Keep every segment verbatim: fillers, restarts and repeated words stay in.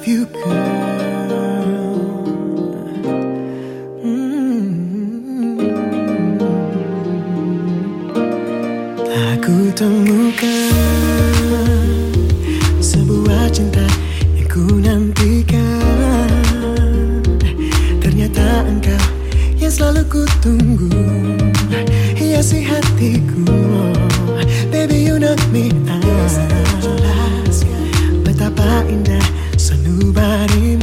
you, girl. Mm-hmm. Aku temukan sebuah cinta yang ku nantikan. Ternyata engkau yang selalu ku tunggu, hiasi hatiku. Baby, you knock me out. Betapa indah sanubarimu.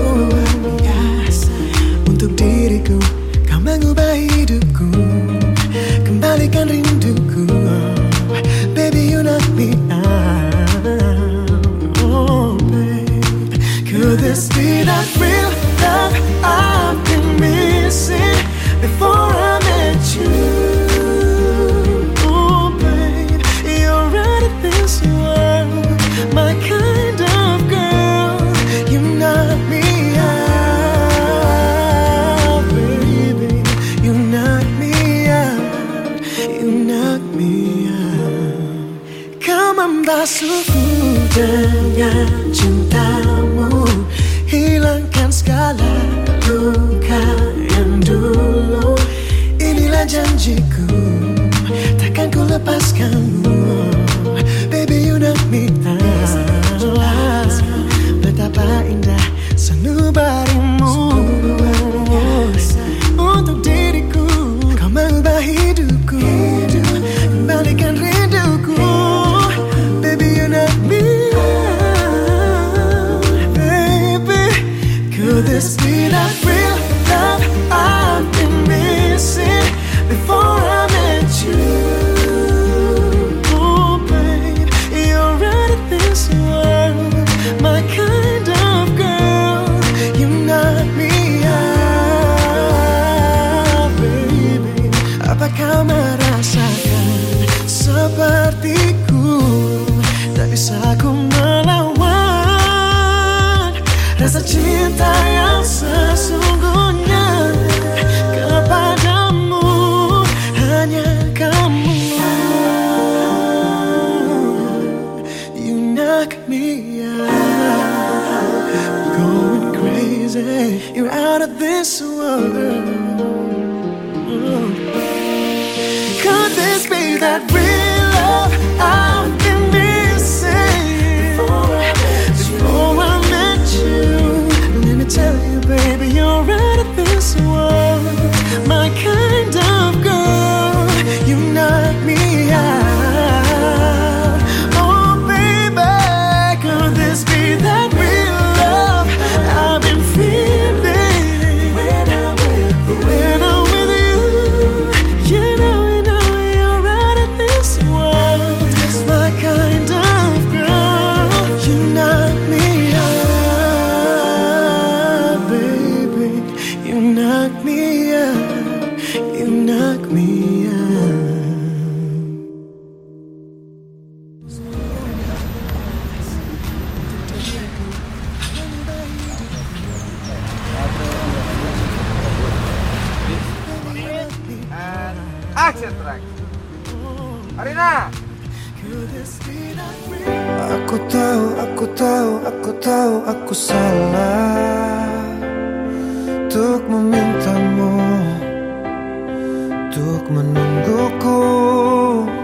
Untuk diriku kau mengubah hidupku, kembalikan rinduku. Baby, you knock me out. Oh, babe, could this be that real love I've been missing before I met you? Oh, babe, you're right at this world, my kind of girl. You knock me out, baby. You knock me out. You knock me out. Kau membasuhku dengan cintamu, hilangkan segala luka yang dulu. Inilah janjiku, takkan ku lepaskanmu. Baby, you knock me out. Betapa indah sanubarimu. Untuk diriku kau mengubah hidupku, kembalikan rinduku. Baby, you knock me out. Baby, could this be that real love I've been missing before I met you? Oh, babe, you're right at this world, my kind of girl. You knock me out, baby. Apa kau merasakan sepertiku? Tak bisa ku melawan rasa cinta yang sesungguhnya kepadamu, hanya kamu. You knock me out, going crazy. You're out of this world. Could this be that real love I've been missing before I met you? Let me tell you, baby, you're right at this world, my kind of girl. You knock me out. Oh, baby, could this be that real love I've been feeling when I'm with you? When I'm with you, you know, you know, you're right at this world, my kind of girl. You knock me out, baby. You knock me out. You knock me out. Action track. Arina. Aku tahu, aku tahu, aku tahu aku salah untuk memintamu, untuk menungguku